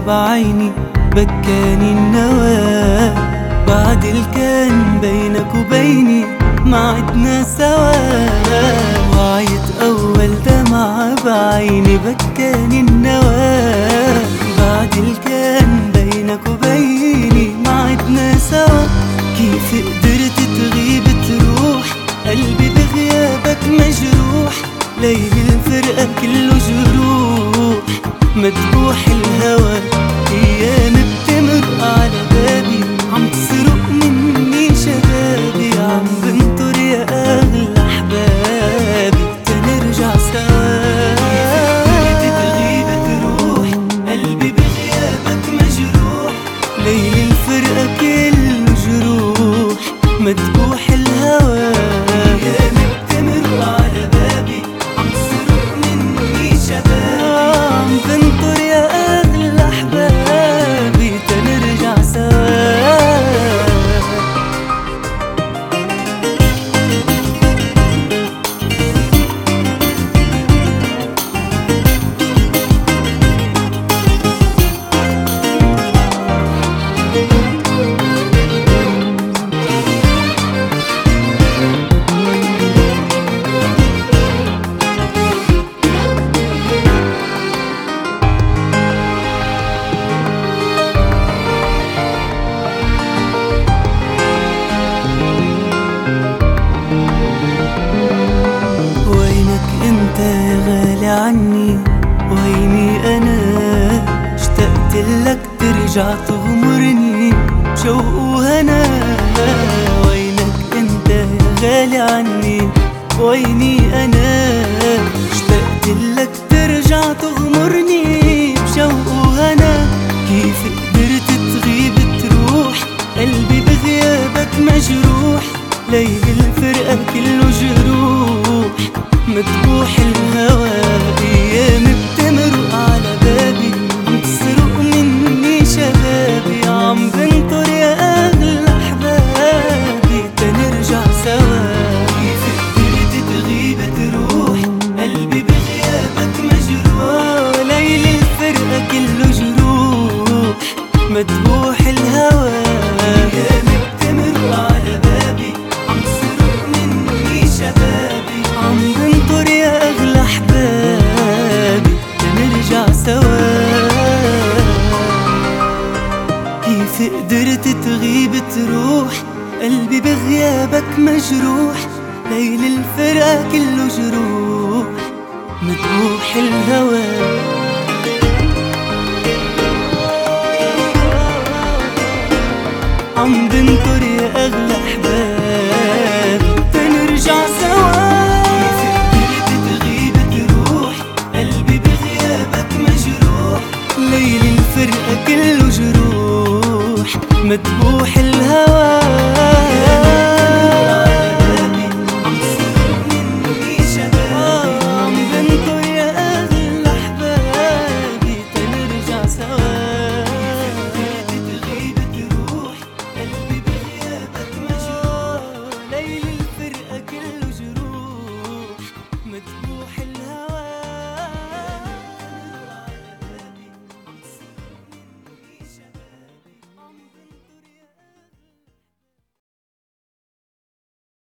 بعيني بكاني النوى، بعد اللي كان بينك وبيني ما عدنا سوا. وعيت أول دمعة بعيني بكاني النوى، بعد اللي كان بينك وبيني ما عدنا سوا. كيف قدرت تغيب تروح قلبي بغيابك مجروح، ليل الفرقة كله جروح مذبوح الهوى. أيام بتمر على بابي عم تسرق مني شبابي، عم بنطر يا أغلى أحبابي تنرجع سوا. كيف تغيب تروح قلبي بغيابك مجروح، ليل الفرقة كله جروح مذبوح الهوى. أيام بتمر على بابي عم تسرق مني شبابي، عم بنطر يا أغلى أحبابي تنرجع سوا. انت يا غالي عني ويني انا، اشتقت لك ترجع تغمرني بشوق وهنا. وينك انت يا غالي عني ويني انا، اشتقت لك ترجع تغمرني بشوق وهنا. كيف قدرت تغيب تروح قلبي بغيابك مجروح، ليل الفرقة كله جروح مذبوح الهوى. أيام بتمر على بابي عم تسرق مني شبابي، عم بنطر يا أغلى أحبابي تنرجع سوا. كيف قدرت تغيب تروح قلبي بغيابك مجروح، ليل الفرقة كله جروح مذبوح الهوى. أيام بتمر على بابي عم تسرق مني شبابي، عم بنطر يا أغلى أحبابي تنرجع سوا. كيف قدرت تغيب تروح قلبي بغيابك مجروح، ليل الفرقة كله جروح مذبوح الهوى. عم بنطر يا أغلى أحبابي